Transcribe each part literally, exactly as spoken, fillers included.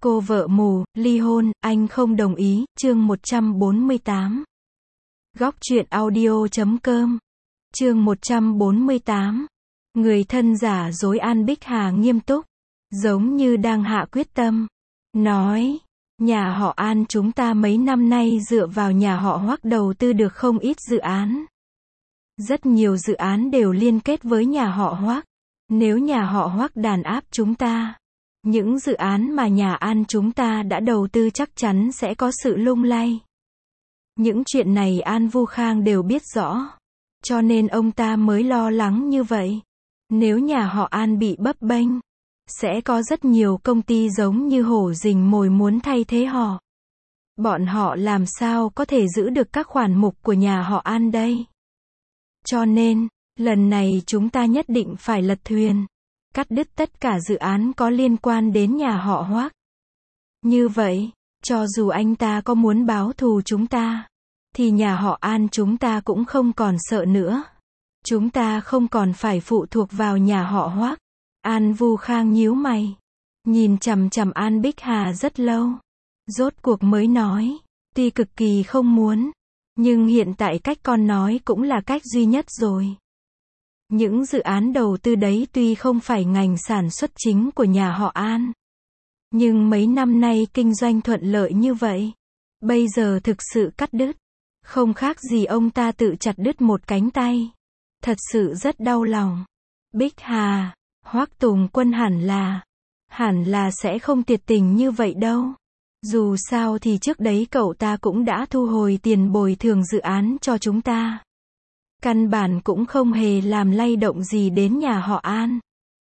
Cô vợ mù, ly hôn, anh không đồng ý, chương một trăm bốn mươi tám. Góc truyện audio chấm com. Chương một trăm bốn mươi tám. Người thân giả dối. An Bích Hà nghiêm túc, giống như đang hạ quyết tâm, nói, nhà họ An chúng ta mấy năm nay dựa vào nhà họ Hoắc đầu tư được không ít dự án. Rất nhiều dự án đều liên kết với nhà họ Hoắc. Nếu nhà họ Hoắc đàn áp chúng ta, những dự án mà nhà An chúng ta đã đầu tư chắc chắn sẽ có sự lung lay. Những chuyện này An Vu Khang đều biết rõ, cho nên ông ta mới lo lắng như vậy. Nếu nhà họ An bị bấp bênh, sẽ có rất nhiều công ty giống như hổ rình mồi muốn thay thế họ. Bọn họ làm sao có thể giữ được các khoản mục của nhà họ An đây? Cho nên, lần này chúng ta nhất định phải lật thuyền, cắt đứt tất cả dự án có liên quan đến nhà họ Hoắc. Như vậy, cho dù anh ta có muốn báo thù chúng ta, thì nhà họ An chúng ta cũng không còn sợ nữa. Chúng ta không còn phải phụ thuộc vào nhà họ Hoắc. An Vu Khang nhíu mày, nhìn chằm chằm An Bích Hà rất lâu. Rốt cuộc mới nói, tuy cực kỳ không muốn, nhưng hiện tại cách con nói cũng là cách duy nhất rồi. Những dự án đầu tư đấy tuy không phải ngành sản xuất chính của nhà họ An, nhưng mấy năm nay kinh doanh thuận lợi như vậy, bây giờ thực sự cắt đứt, không khác gì ông ta tự chặt đứt một cánh tay. Thật sự rất đau lòng. Bích Hà, Hoắc Tùng Quân hẳn là, hẳn là sẽ không tuyệt tình như vậy đâu. Dù sao thì trước đấy cậu ta cũng đã thu hồi tiền bồi thường dự án cho chúng ta. Căn bản cũng không hề làm lay động gì đến nhà họ An.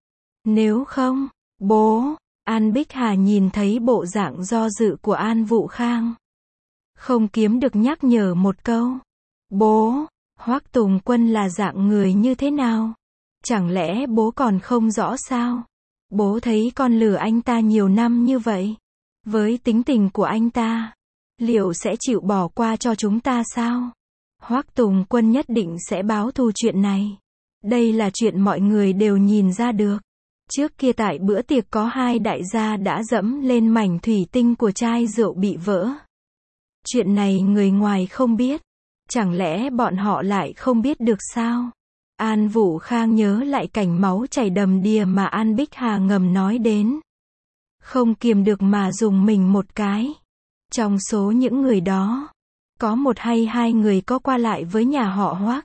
Nếu không, bố, An Bích Hà nhìn thấy bộ dạng do dự của An Vu Khang, không kiếm được nhắc nhở một câu. Bố, Hoắc Tùng Quân là dạng người như thế nào? Chẳng lẽ bố còn không rõ sao? Bố thấy con lừa anh ta nhiều năm như vậy, với tính tình của anh ta, liệu sẽ chịu bỏ qua cho chúng ta sao? Hoắc Tùng Quân nhất định sẽ báo thù chuyện này. Đây là chuyện mọi người đều nhìn ra được. Trước kia tại bữa tiệc có hai đại gia đã dẫm lên mảnh thủy tinh của chai rượu bị vỡ. Chuyện này người ngoài không biết. Chẳng lẽ bọn họ lại không biết được sao? An Vu Khang nhớ lại cảnh máu chảy đầm đìa mà An Bích Hà ngầm nói đến, không kiềm được mà dùng mình một cái. Trong số những người đó, có một hay hai người có qua lại với nhà họ Hoắc.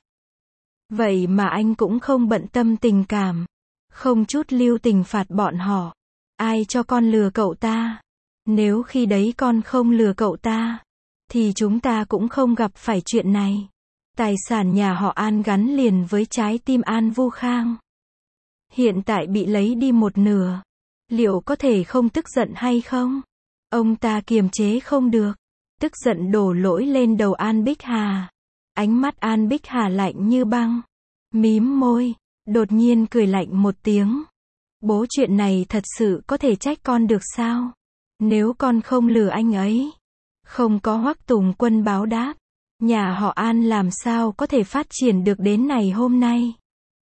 Vậy mà anh cũng không bận tâm tình cảm, không chút lưu tình phạt bọn họ. Ai cho con lừa cậu ta? Nếu khi đấy con không lừa cậu ta, thì chúng ta cũng không gặp phải chuyện này. Tài sản nhà họ An gắn liền với trái tim An Vu Khang. Hiện tại bị lấy đi một nửa, liệu có thể không tức giận hay không? Ông ta kiềm chế không được, tức giận đổ lỗi lên đầu An Bích Hà. Ánh mắt An Bích Hà lạnh như băng, mím môi, đột nhiên cười lạnh một tiếng. Bố, chuyện này thật sự có thể trách con được sao? Nếu con không lừa anh ấy, không có Hoắc Tùng Quân báo đáp, nhà họ An làm sao có thể phát triển được đến ngày hôm nay?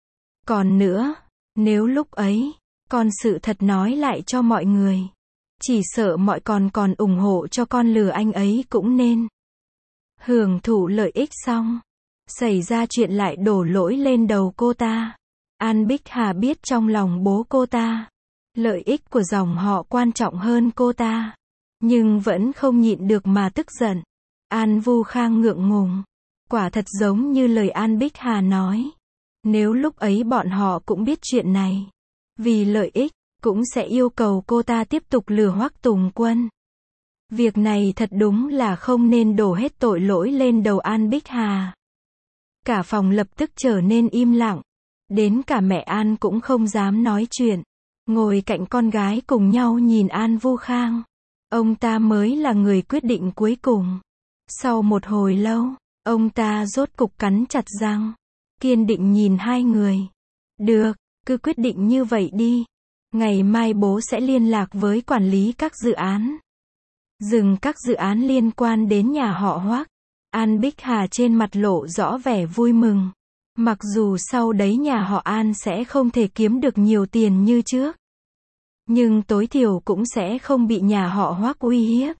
Còn nữa, nếu lúc ấy, con sự thật nói lại cho mọi người, chỉ sợ mọi con còn ủng hộ cho con lừa anh ấy cũng nên. Hưởng thụ lợi ích xong, xảy ra chuyện lại đổ lỗi lên đầu cô ta. An Bích Hà biết trong lòng bố cô ta, lợi ích của dòng họ quan trọng hơn cô ta, nhưng vẫn không nhịn được mà tức giận. An Vu Khang ngượng ngùng, quả thật giống như lời An Bích Hà nói. Nếu lúc ấy bọn họ cũng biết chuyện này, vì lợi ích, cũng sẽ yêu cầu cô ta tiếp tục lừa Hoắc Tùng Quân. Việc này thật đúng là không nên đổ hết tội lỗi lên đầu An Bích Hà. Cả phòng lập tức trở nên im lặng, đến cả mẹ An cũng không dám nói chuyện, ngồi cạnh con gái cùng nhau nhìn An Vu Khang. Ông ta mới là người quyết định cuối cùng. Sau một hồi lâu, ông ta rốt cục cắn chặt răng, kiên định nhìn hai người. Được, cứ quyết định như vậy đi. Ngày mai bố sẽ liên lạc với quản lý các dự án, dừng các dự án liên quan đến nhà họ Hoắc. An Bích Hà trên mặt lộ rõ vẻ vui mừng. Mặc dù sau đấy nhà họ An sẽ không thể kiếm được nhiều tiền như trước, Nhưng tối thiểu cũng sẽ không bị nhà họ Hoắc uy hiếp.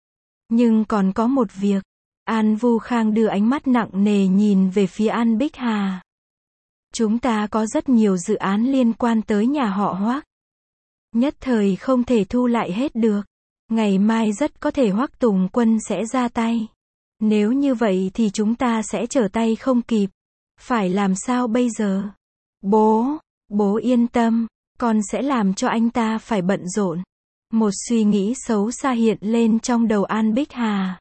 Nhưng còn có một việc. An Vu Khang đưa ánh mắt nặng nề nhìn về phía An Bích Hà. Chúng ta có rất nhiều dự án liên quan tới nhà họ Hoắc. Nhất thời không thể thu lại hết được. Ngày mai rất có thể Hoắc Tùng Quân sẽ ra tay. Nếu như vậy thì chúng ta sẽ trở tay không kịp. Phải làm sao bây giờ? Bố, bố yên tâm, con sẽ làm cho anh ta phải bận rộn. Một suy nghĩ xấu xa hiện lên trong đầu An Bích Hà.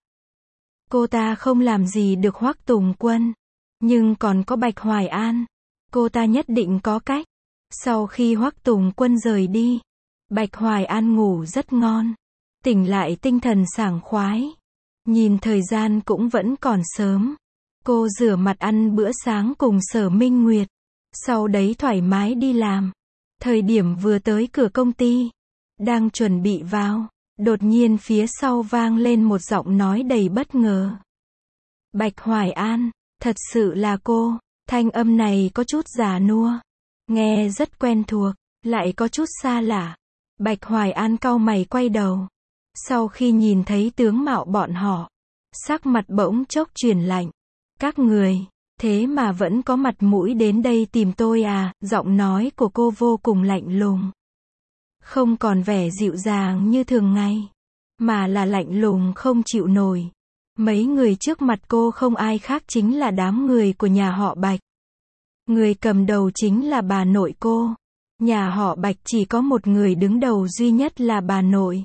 Cô ta không làm gì được Hoắc Tùng Quân. Nhưng còn có Bạch Hoài An. Cô ta nhất định có cách. Sau khi Hoắc Tùng Quân rời đi, Bạch Hoài An ngủ rất ngon. Tỉnh lại tinh thần sảng khoái. Nhìn thời gian cũng vẫn còn sớm. Cô rửa mặt ăn bữa sáng cùng Sở Minh Nguyệt. Sau đấy thoải mái đi làm. Thời điểm vừa tới cửa công ty, đang chuẩn bị vào, đột nhiên phía sau vang lên một giọng nói đầy bất ngờ. Bạch Hoài An, thật sự là cô. Thanh âm này có chút già nua, nghe rất quen thuộc, lại có chút xa lạ. Bạch Hoài An cau mày quay đầu. Sau khi nhìn thấy tướng mạo bọn họ, sắc mặt bỗng chốc chuyển lạnh. Các người, thế mà vẫn có mặt mũi đến đây tìm tôi à? Giọng nói của cô vô cùng lạnh lùng. Không còn vẻ dịu dàng như thường ngày, mà là lạnh lùng không chịu nổi. Mấy người trước mặt cô không ai khác chính là đám người của nhà họ Bạch. Người cầm đầu chính là bà nội cô. Nhà họ Bạch chỉ có một người đứng đầu duy nhất là bà nội.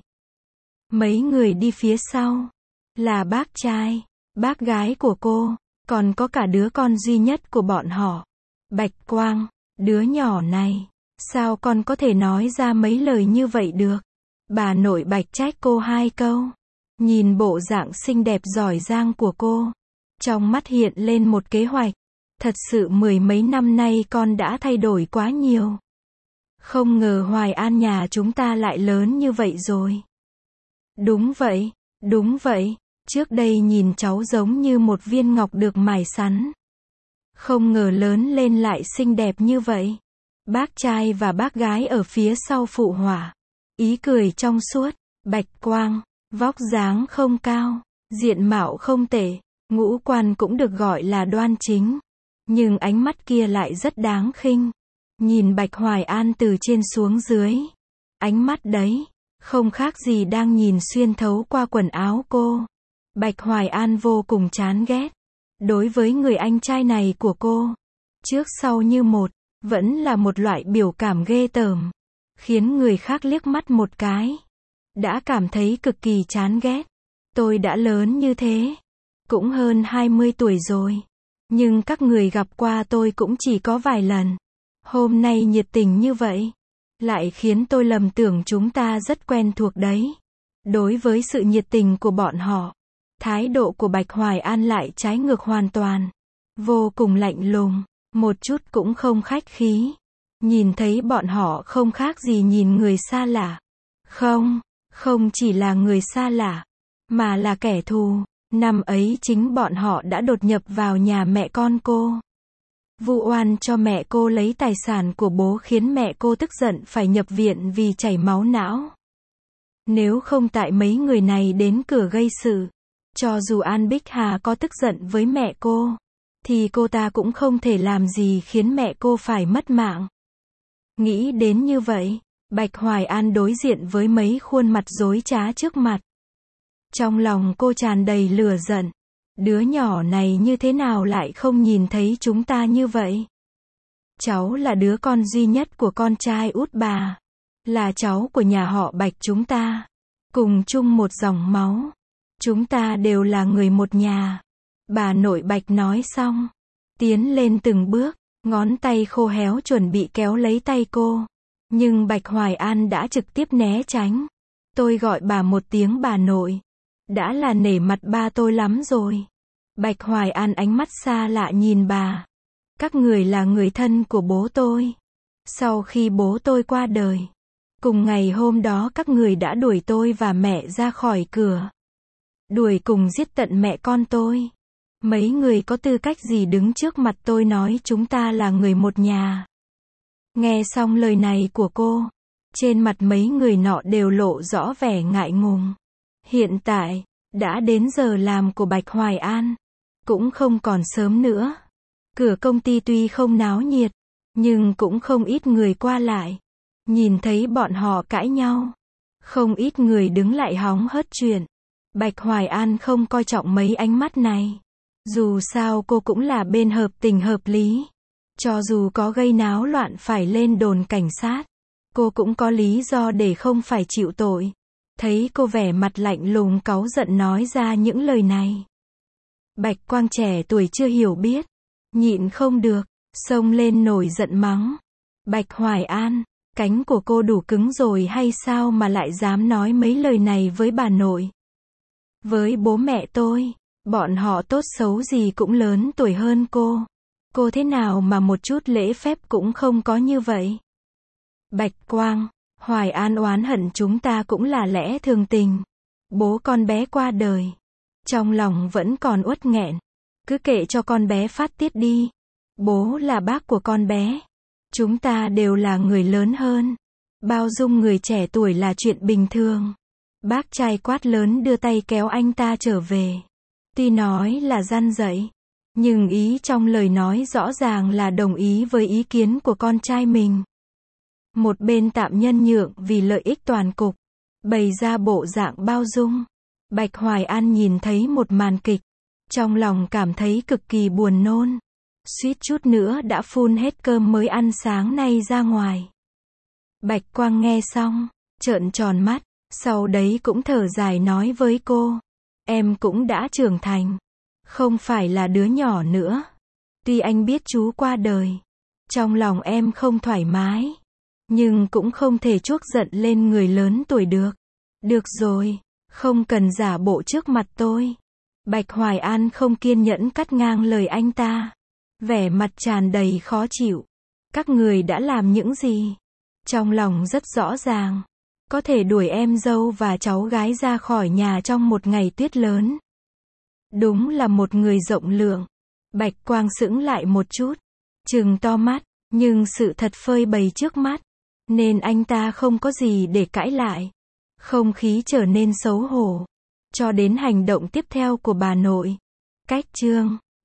Mấy người đi phía sau là bác trai, bác gái của cô, còn có cả đứa con duy nhất của bọn họ, Bạch Quang. Đứa nhỏ này, sao con có thể nói ra mấy lời như vậy được? Bà nội Bạch trách cô hai câu. Nhìn bộ dạng xinh đẹp giỏi giang của cô, trong mắt hiện lên một kế hoạch. Thật sự mười mấy năm nay con đã thay đổi quá nhiều. Không ngờ Hoài An nhà chúng ta lại lớn như vậy rồi. Đúng vậy, đúng vậy. Trước đây nhìn cháu giống như một viên ngọc được mài sắn. Không ngờ lớn lên lại xinh đẹp như vậy. Bác trai và bác gái ở phía sau phụ họa. Ý cười trong suốt. Bạch Quang, vóc dáng không cao, diện mạo không tệ, ngũ quan cũng được gọi là đoan chính. Nhưng ánh mắt kia lại rất đáng khinh. Nhìn Bạch Hoài An từ trên xuống dưới. Ánh mắt đấy, không khác gì đang nhìn xuyên thấu qua quần áo cô. Bạch Hoài An vô cùng chán ghét. Đối với người anh trai này của cô, trước sau như một, vẫn là một loại biểu cảm ghê tởm. Khiến người khác liếc mắt một cái, đã cảm thấy cực kỳ chán ghét. Tôi đã lớn như thế, cũng hơn hai mươi tuổi rồi. Nhưng các người gặp qua tôi cũng chỉ có vài lần. Hôm nay nhiệt tình như vậy, lại khiến tôi lầm tưởng chúng ta rất quen thuộc đấy. Đối với sự nhiệt tình của bọn họ, thái độ của Bạch Hoài An lại trái ngược hoàn toàn. Vô cùng lạnh lùng, một chút cũng không khách khí. Nhìn thấy bọn họ không khác gì nhìn người xa lạ. Không, không chỉ là người xa lạ, mà là kẻ thù. Năm ấy chính bọn họ đã đột nhập vào nhà mẹ con cô. Vu oan cho mẹ cô lấy tài sản của bố khiến mẹ cô tức giận phải nhập viện vì chảy máu não. Nếu không tại mấy người này đến cửa gây sự, cho dù An Bích Hà có tức giận với mẹ cô, thì cô ta cũng không thể làm gì khiến mẹ cô phải mất mạng. Nghĩ đến như vậy, Bạch Hoài An đối diện với mấy khuôn mặt dối trá trước mặt. Trong lòng cô tràn đầy lửa giận. Đứa nhỏ này như thế nào lại không nhìn thấy chúng ta như vậy? Cháu là đứa con duy nhất của con trai út bà. Là cháu của nhà họ Bạch chúng ta. Cùng chung một dòng máu. Chúng ta đều là người một nhà. Bà nội Bạch nói xong, tiến lên từng bước, ngón tay khô héo chuẩn bị kéo lấy tay cô. Nhưng Bạch Hoài An đã trực tiếp né tránh. Tôi gọi bà một tiếng bà nội. Đã là nể mặt ba tôi lắm rồi. Bạch Hoài An ánh mắt xa lạ nhìn bà. Các người là người thân của bố tôi. Sau khi bố tôi qua đời, cùng ngày hôm đó các người đã đuổi tôi và mẹ ra khỏi cửa. Đuổi cùng giết tận mẹ con tôi. Mấy người có tư cách gì đứng trước mặt tôi nói chúng ta là người một nhà? Nghe xong lời này của cô, Trên mặt mấy người nọ đều lộ rõ vẻ ngại ngùng. Hiện tại, đã đến giờ làm của Bạch Hoài An. Cũng không còn sớm nữa. Cửa công ty tuy không náo nhiệt, nhưng cũng không ít người qua lại. Nhìn thấy bọn họ cãi nhau. Không ít người đứng lại hóng hớt chuyện. Bạch Hoài An không coi trọng mấy ánh mắt này. Dù sao cô cũng là bên hợp tình hợp lý. Cho dù có gây náo loạn phải lên đồn cảnh sát, cô cũng có lý do để không phải chịu tội. Thấy cô vẻ mặt lạnh lùng cáu giận nói ra những lời này. Bạch Quang trẻ tuổi chưa hiểu biết, nhịn không được, xông lên nổi giận mắng. Bạch Hoài An, cánh của cô đủ cứng rồi hay sao mà lại dám nói mấy lời này với bà nội? Với bố mẹ tôi, bọn họ tốt xấu gì cũng lớn tuổi hơn cô. Cô thế nào mà một chút lễ phép cũng không có như vậy? Bạch Quang, Hoài An oán hận chúng ta cũng là lẽ thường tình. Bố con bé qua đời. Trong lòng vẫn còn uất nghẹn. Cứ kệ cho con bé phát tiết đi. Bố là bác của con bé. Chúng ta đều là người lớn hơn. Bao dung người trẻ tuổi là chuyện bình thường. Bác trai quát lớn đưa tay kéo anh ta trở về. Tuy nói là răn dạy, nhưng ý trong lời nói rõ ràng là đồng ý với ý kiến của con trai mình. Một bên tạm nhân nhượng vì lợi ích toàn cục, bày ra bộ dạng bao dung. Bạch Hoài An nhìn thấy một màn kịch, trong lòng cảm thấy cực kỳ buồn nôn. Suýt chút nữa đã phun hết cơm mới ăn sáng nay ra ngoài. Bạch Quang nghe xong, trợn tròn mắt, sau đấy cũng thở dài nói với cô. Em cũng đã trưởng thành, không phải là đứa nhỏ nữa. Tuy anh biết chú qua đời, trong lòng em không thoải mái, nhưng cũng không thể chuốc giận lên người lớn tuổi được. Được rồi, không cần giả bộ trước mặt tôi. Bạch Hoài An không kiên nhẫn cắt ngang lời anh ta. Vẻ mặt tràn đầy khó chịu. Các người đã làm những gì? Trong lòng rất rõ ràng. Có thể đuổi em dâu và cháu gái ra khỏi nhà trong một ngày tuyết lớn. Đúng là một người rộng lượng. Bạch Quang sững lại một chút, trừng to mắt, nhưng sự thật phơi bày trước mắt, nên anh ta không có gì để cãi lại. Không khí trở nên xấu hổ, cho đến hành động tiếp theo của bà nội. Cách chương